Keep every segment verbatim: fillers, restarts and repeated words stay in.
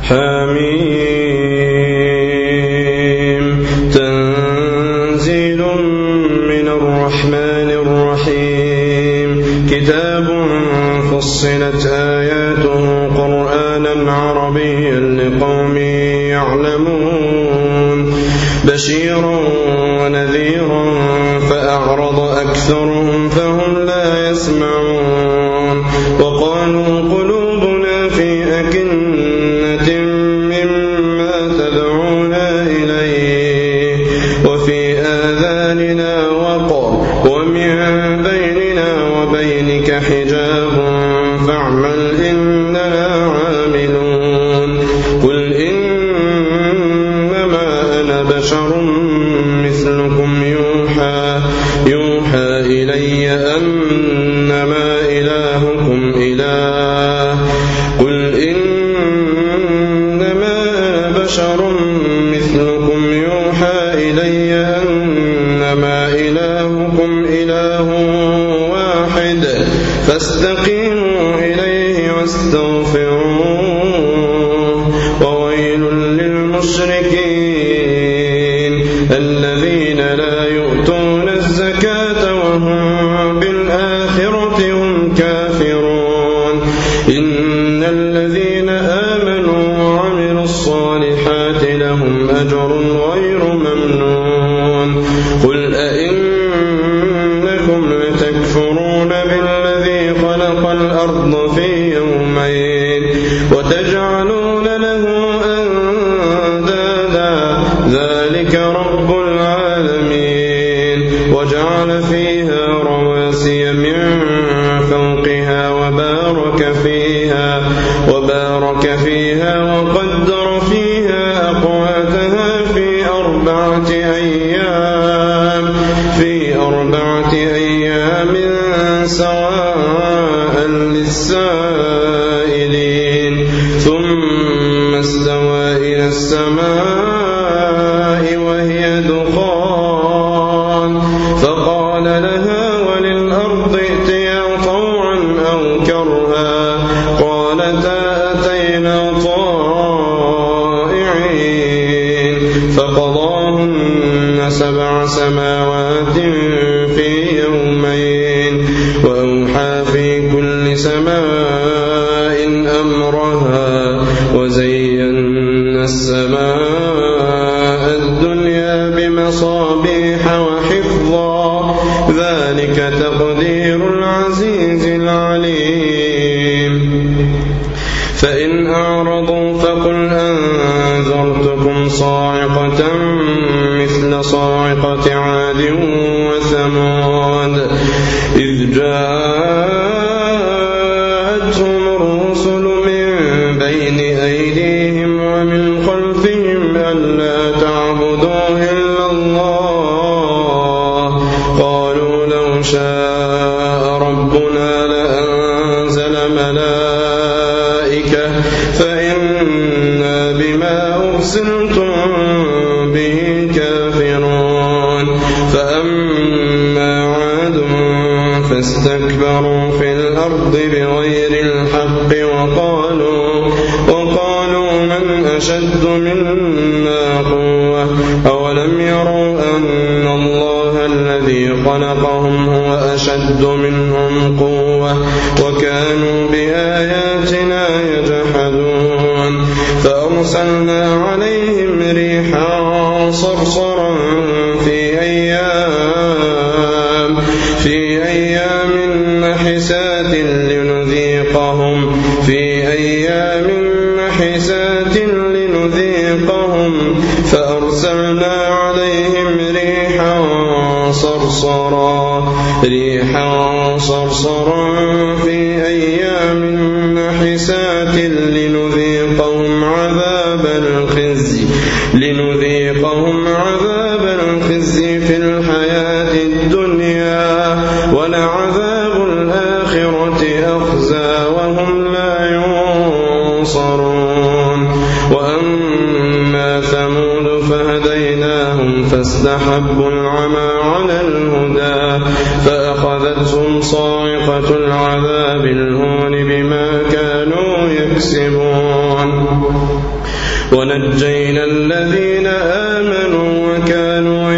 حميم تنزيل من الرحمن الرحيم كتاب فصلت آياته قرآنا عربيا لقوم يعلمون بشيرا ونذيرا فأعرض أكثرهم فهم لا يسمعون وقالوا قلوبنا في أكنة مما تدعونا إليه وفي آذاننا وقر ومن بيننا وبينك حجاب فاعمل إننا عاملون قل إنما أنا بشر مثلكم يوحى يوحى إلي أنما إلهكم إله قل إنما أنا بشر مثلكم يوحى إلي أنما إلهكم إله واحد فاستقيموا إليه واستغفروه وويل للمشركين الذين لا يؤتون الزكاة وهم بالآخرة هم كافرون إن الذين آمنوا وعملوا الصالحات لهم أجر غير ممنون قل أئنكم لتكفرون بالذي خلق الأرض في يومين وتجعلون له أندادا ذلك رب العالمين وجعل فيها رواسي من فوقها وبارك فيها وبارك فيها وقدر فيها أقواتها في أربعة أيام في أربعة أيام سواء للسائلين ثم استوى إلى السماء وهي دخان فقال لها وللأرض ائتيا طوعا أو كرها قالتا أتينا طائعين فقضاهن سبع سماوات في يومين وأوحى في كل سماء أمرها وزينا السماء الدنيا بمصابيح وحفظا ذلك تقدير العزيز العليم فإن أعرضوا فقل أنذرتكم صاعقة مثل صاعقة عاد وثمود إذ جاءتهم الرسل من بين أيديهم ومن خلفهم ألا تعبدوا إلا الله قالوا لو شاء ربنا لأنزل ملائكة فإنا بما أرسلتم به كافرون فأما عاد فاستكبروا في الأرض بغير الحق وقالوا وقالوا من أشد منا قوة أولم يروا أن الله الذي خلقهم هو أشد منهم قوة وكانوا بآياتنا يجحدون فأرسلنا عليهم ريحا صرصرا في أيام في أيام نحسات لنذيقهم في أيام نحسات لنذيقهم فأرسلنا عليهم ريحا صرصرا ريحا صرصرا في أيام نحسات لنذيقهم عذاب الخزي لنذيقهم عذاب الخزي في الحياة الدنيا ولعذاب الآخرة أخزى وهم لا ينصرون وأما ثمود فهديناهم فاستحبوا العمى على الهدى فأخذتهم صاعقة العذاب الهون بما كانوا يكسبون ونجينا الذين آمنوا وكانوا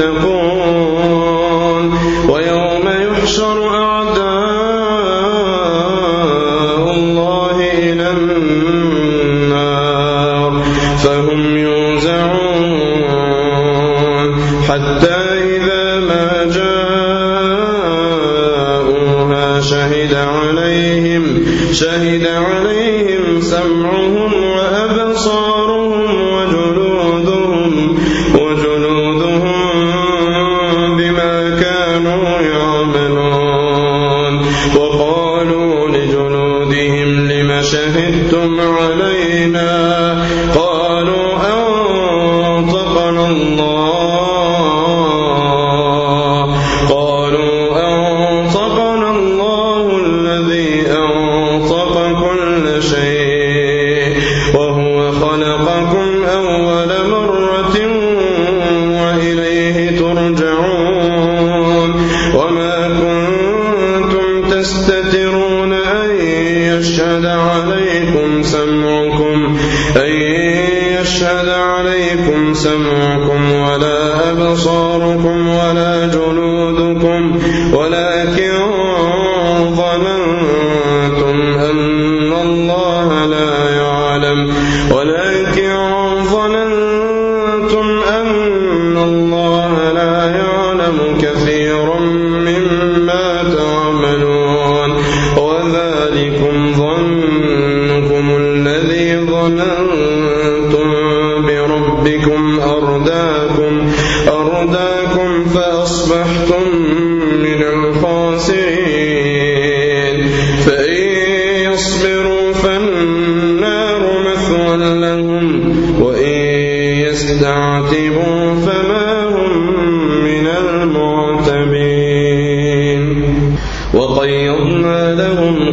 يتقون ويوم يحشر أعداء الله إلى النار فهم يوزعون حتى إذا ما جاءوها شهد عليهم شهد عليهم سمعهم وأبصارهم وجلودهم وجلودهم بما كانوا يعملون وقالوا لجلودهم لم شهدتم علينا قالوا أنطقنا الله قالوا أنطقنا الله الذي أنطق كل شيء وهو خلقكم أول مرة وإليه ترجعون وما كنتم تستترون أن يشهد عليكم سمعكم أن يشهد عليكم سمعكم ولا أبصاركم ولا جلودكم ولكن ظننتم أن الله لا يعلم ولكن ظننتم أن الله لا يعلم كثيرا مما تعملون وذلكم ظنكم الذي ظننتم بربكم أرداكم أرداكم فأصبحتم من الخاسرين فإن يصبروا فالنار مثوى لهم وإن يستعتبوا فما هم من المعتبين وقيضنا لهم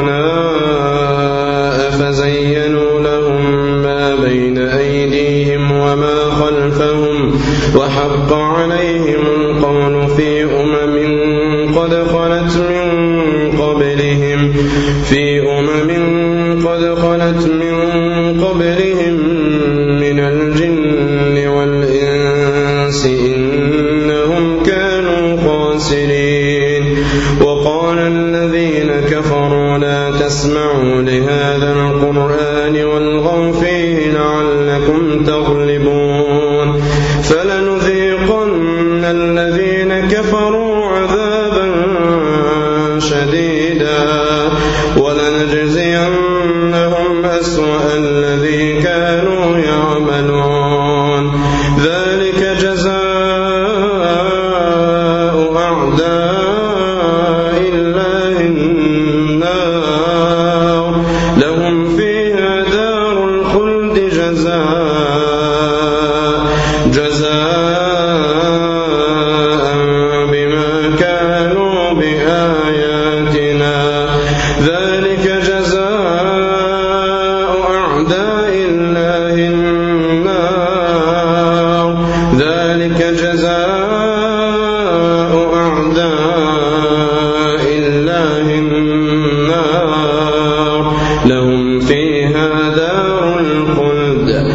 قرناء فزينوا لهم ما بين أيديهم وما خلفهم وحق عليهم القول في أمم قد خلت من قبلهم في أمم قد خلت من قبلهم من الجن والإنس إنهم كانوا خاسرين وقال الذين كفروا لا تسمعوا لهذا القرآن والغوا فيه لعلكم تغلبون فلنذيقن الذين كفروا عذابا شديدا ولنجزينهم أسوأ الذي كانوا يعملون ذلك جزاء أعداء الله النار لهم فيها دار الخلد جزاء جزاء بما كانوا بآياتنا ذلك جزاء أعداء الله النار ذلك جزاء أعداء الله النار لهم فيها دار الخلد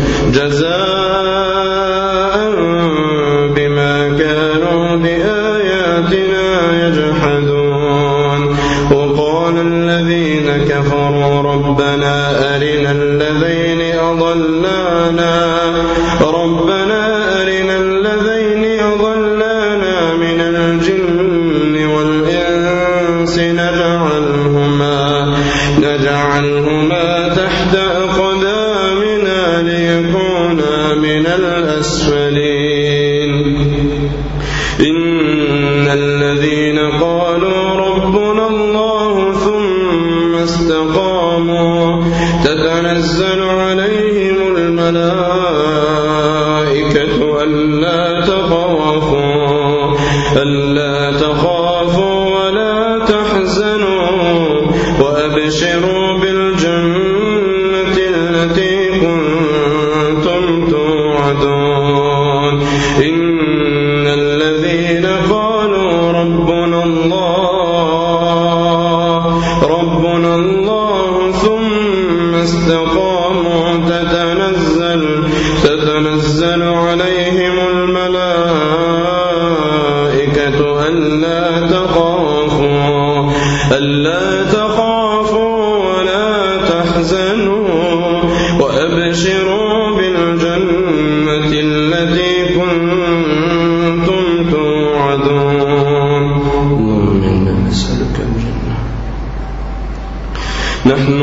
جزاء بما كانوا بآياتنا يجحدون وقال الذين كفروا ربنا أرنا الذين أضلانا ربنا أرنا الذين أضلانا من الجن والإنس نجعلهما نجعلهما تحت أقدامنا ليكونا من الأسفلين إن الذين قالوا ربنا الله ثم استقاموا تتنزل عليهم الملائكة ألا تخافوا ألا تخافوا ولا تحزنوا وأبشروا بالجنة التي كنتم توعدون إن الذين قالوا ربنا الله ربنا الله ثم استقاموا تتنزل, تتنزل عليهم الملائكة ألا تخافوا, ألا تخافوا ولا تحزنوا وأبشروا بالجنة التي كنتم توعدون. اللهم إنا نسألك الجنة. نحن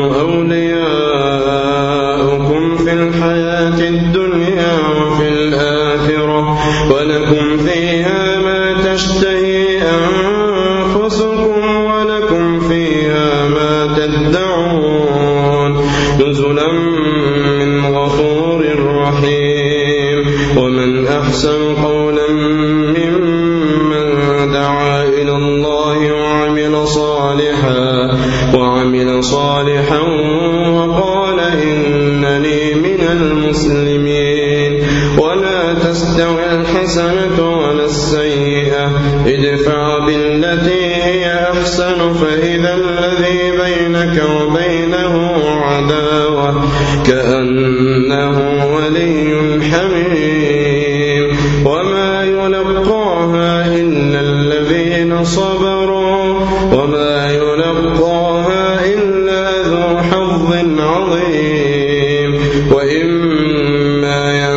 أولياؤكم في الحياة الدنيا وفي الآخرة ولكم فيها ما تشتهي أنفسكم ولكم فيها ما تدعون نزلا من غفور رحيم. ومن أحسن قولا ممن دعا إلى الله وعمل صالحا وعمل صالحا وقال إنني من المسلمين. ولا تستوي الحسنة ولا السيئة ادفع بالتي هي أحسن فإذا الذي بينك وبينه عداوة كأنه ولي حميم. وما يلقاها إلا الذين صبروا وما يلقاها إلا ذو حظ عظيم. وإما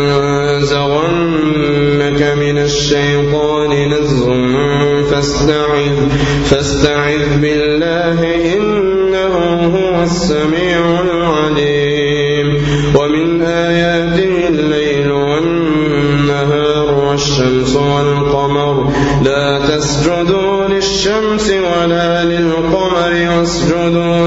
ينزغنك من الشيطان نزغ فاستعذ, فاستعذ بالله إنه هو السميع العليم. ومن آياته الليل والنهار والشمس والقمر لا تسجدوا للشمس ولا للقمر واسجدوا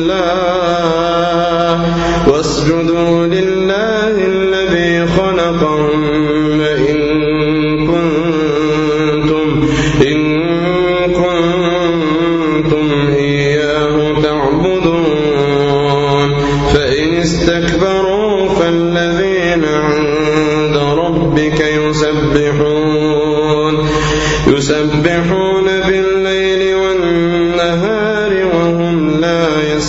لله, واسجدوا لله الذي خلقهن إن كنتم, إن كنتم إياه تعبدون. فإن استكبروا فالذين عند ربك يسبحون, يسبحون بالليل والنهار وهم لا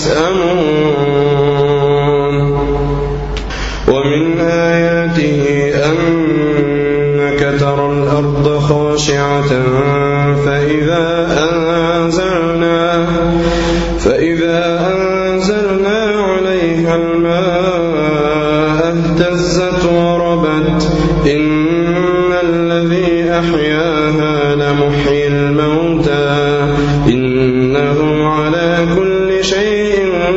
يسأمون. ومن آياته أنك ترى الأرض خاشعة فإذا أنزلنا, فإذا أنزلنا عليها الماء اهتزت وربت إن الذي أحياها لمحيي الموتى إنه على كل شيء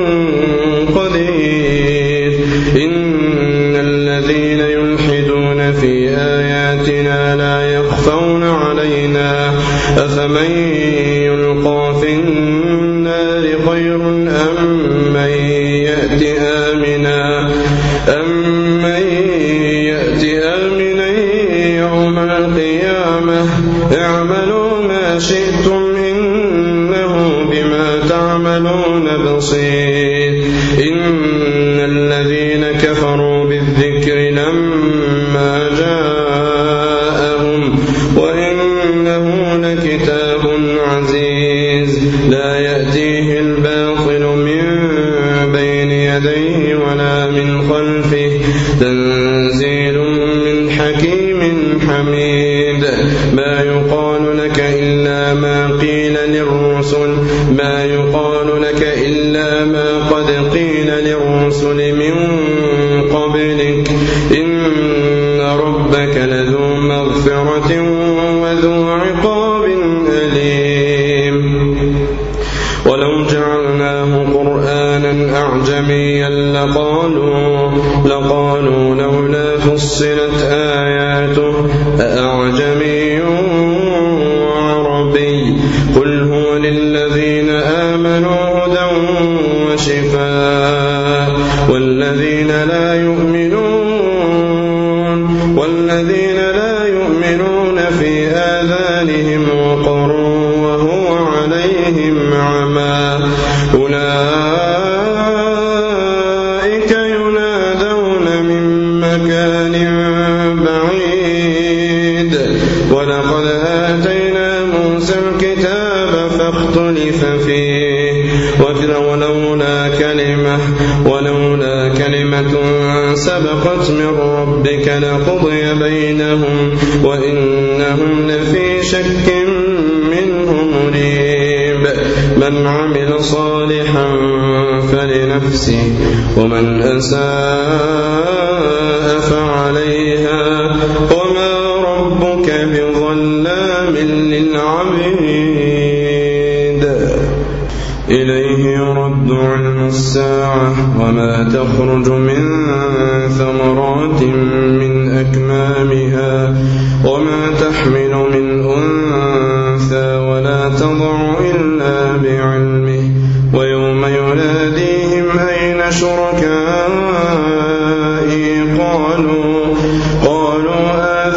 قدير. إن الذين يلحدون في آياتنا لا يخفون علينا أفمن يلقى في النار خير أم من يأتي آمنا, أم من يأتي آمنا يوم القيامة. اعملوا ما شئتم إنه بما تعملون بصير. إن الذين كفروا بالذكر لما جاءهم وإنه لكتاب عزيز لا يأتيه الباطل من بين يديه ولا من خلفه تنزيل من حكيم حميد. ما يقال لك إلا ما قيل للرسل, ما يقال لك إلا ما قد قيل للرسل من قبلك. إن ربك لذو مغفرة وذو عقاب أليم. ولو جعلناه قرآنا أعجميا لقالوا, لقالوا لولا فصلت آياته أأعجمي وعربي قل هو للذين آمنوا هدى وشفاء والذين لا يؤمنون, والذين لا يؤمنون في آذانهم وقر وهو عليهم عمى أولئك ينادون من مكان بعيد. ولقد آتينا موسى الكتاب فاختلف فيه ولولا كلمة, ولولا كلمة سبقت من ربك لقضي بينهم وإنهم لفي شك منه مريب من عمل صالحا فلنفسه ومن أساء فعليها وما ربك بظلام للعبيد إليه يرد علم الساعة وما تخرج من ثمرات من أكمامها وما تحمل من أنثى ولا تضع إلا بعلمه ويوم يناديهم أين شركائي قالوا قالوا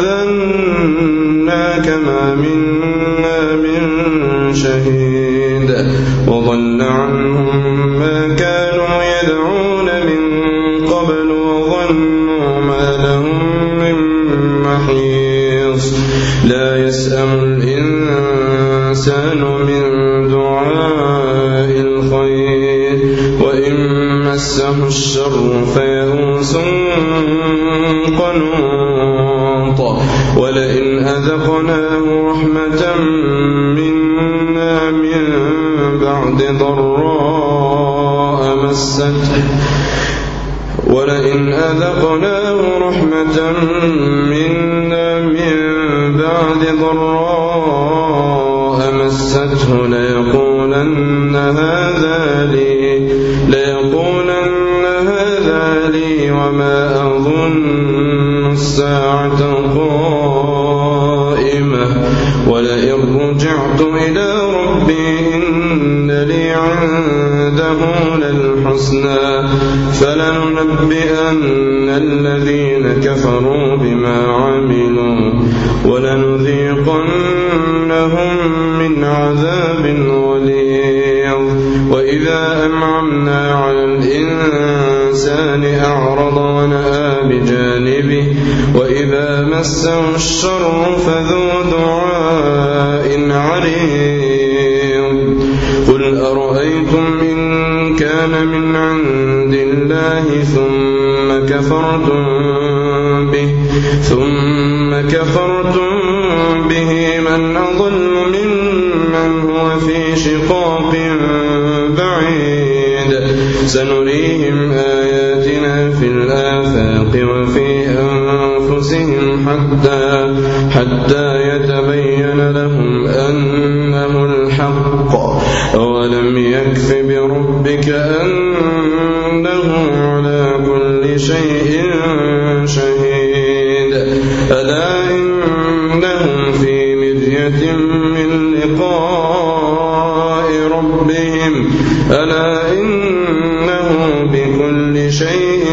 آذناك ما منا من شهيد وضل عنهم ما كانوا يدعون من قبل وظنوا ما لهم من محيص لا يسأم الإنسان من دعاء الخير وإن مسه الشر فيئوس قنوط ولئن أذقناه رحمة منا من بعد ضراء مسته ولئن أذقناه رحمة منا من بعد ضراء مسته ليقولن هذا لي ليقولن هذا لي وما أظن الساعة قائمة ولئن رجعت إلى ربي إن لي عنده للحسنى فلننبئن الذين كفروا بما عملوا ولنذيقنهم من عذاب غليظ وإذا أنعمنا على الإنسان أعرض ونأى بجانبه وإذا مسه الشر فذو دعاء عريض قل أرأيتم إن كان من عند الله ثم كفرتم به ثم كفرتم به من أضل ممن هو في شقاق بعيد سنريهم آياتنا في الآفاق وفي أنفسهم حتى حتى يتبين لهم أنه الحق أولم يكف بربك أنه على كل شيء شهيد ألا إنهم في مرية من لقاء ربهم ألا إنه بكل شيء